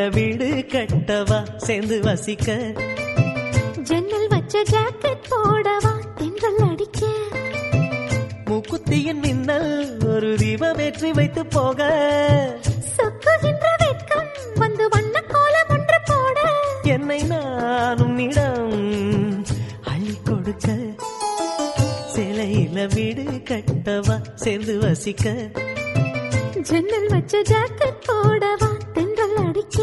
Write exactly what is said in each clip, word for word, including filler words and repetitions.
வீடு கட்டவா சேர்ந்து வசிக்க ஜன்னல் வச்ச ஜாக்கெட் போடவா தென்றல் அடிக்க மூக்குத்தியின் மின்னல் ஒரு தீபம் ஏற்றி வைத்து போக சொக்குகின்ற வெட்கம் வந்து வண்ண கோலம் ஒன்று போட என்னை நானும் இடம் அள்ளி கொடுக்க சேலையில வீடு கட்டவா சேர்ந்து வசிக்க ஜன்னல் வச்ச ஜாக்கெட் போடவா தென்றல் அடிக்க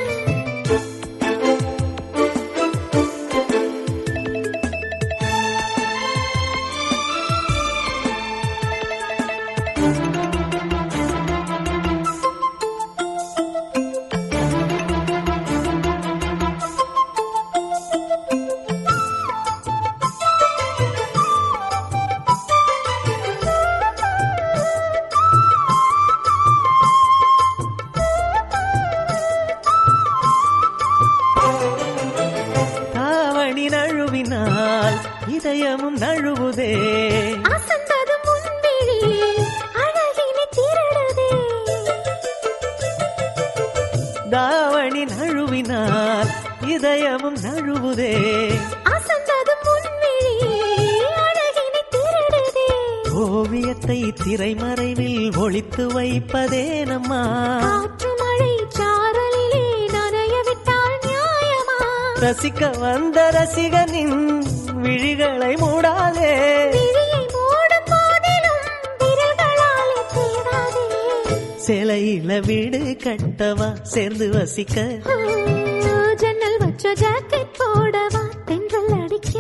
நழுவினால் இதயமும் நழுவுதே அசந்தது முன்விழி அழகினை திருடுதே தாவணி நழுவினால் இதயமும் நழுவுதே அசந்தது முன்விழி அழகினை திருடுதே ஓவியத்தை திரைமறைவில் ஒளித்து வைப்பதே நம்மா காற்று மழை சாரலிலே நனைய விட்டால் நியாயமா ரசிக்க வந்த ரசிகனின் விழிகளை மூடாதே விழியை மூடும் போதிலும் விரல்களாலே தேடாதே சேலையில வீடு கட்டவா சேர்ந்து வசிக்க ஜன்னல் வச்ச ஜாக்கெட் போடவா தென்றல் அடிக்க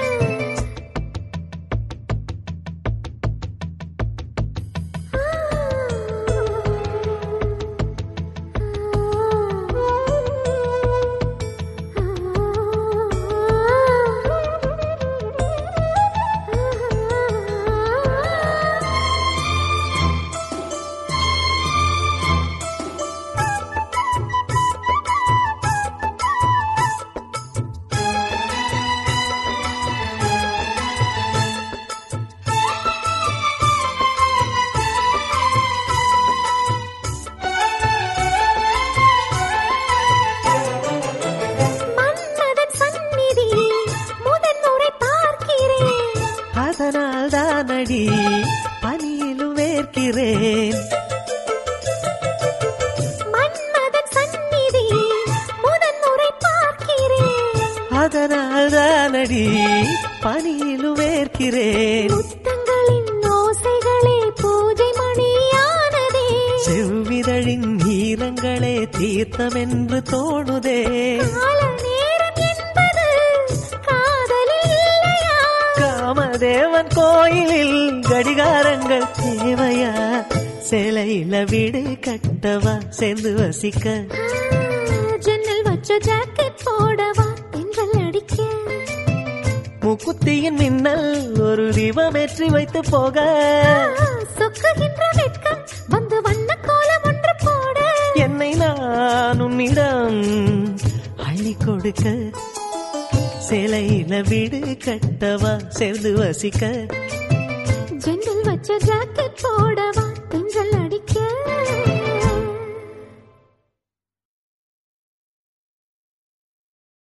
அதனால் தானடி பனியிலும் வேர்க்கிறேன் மன்மதன் சந்நிதி முதன் முறை பார்க்கிறேன் அதனால் தானடி பனியிலும் வேர்க்கிறேன் முத்தங்களின் ஓசைகளே பூஜை மணியானதே செவ்விதழின் ஈரங்களே தீர்த்தம் என்று தோணுதே காமதேவன் கோயிலில் கடிகாரங்கள் தேவையா சேலையில வீடு கட்டவா சேர்ந்து வசிக்க ஜன்னல் வச்ச ஜாக்கெட் போடவா தென்றல் அடிக்க மூக்குத்தியின் மின்னல் ஒரு தீபம் ஏற்றி வைத்து போக சொக்குகின்ற வெட்கம் வந்து வண்ண கோலம் ஒன்று போட என்னை நானும் இடம் அள்ளி கொடுக்க சேலையில வீடு கட்டவா சேர்ந்து வசிக்க ஜன்னல் வச்ச ஜாக்கெட் போட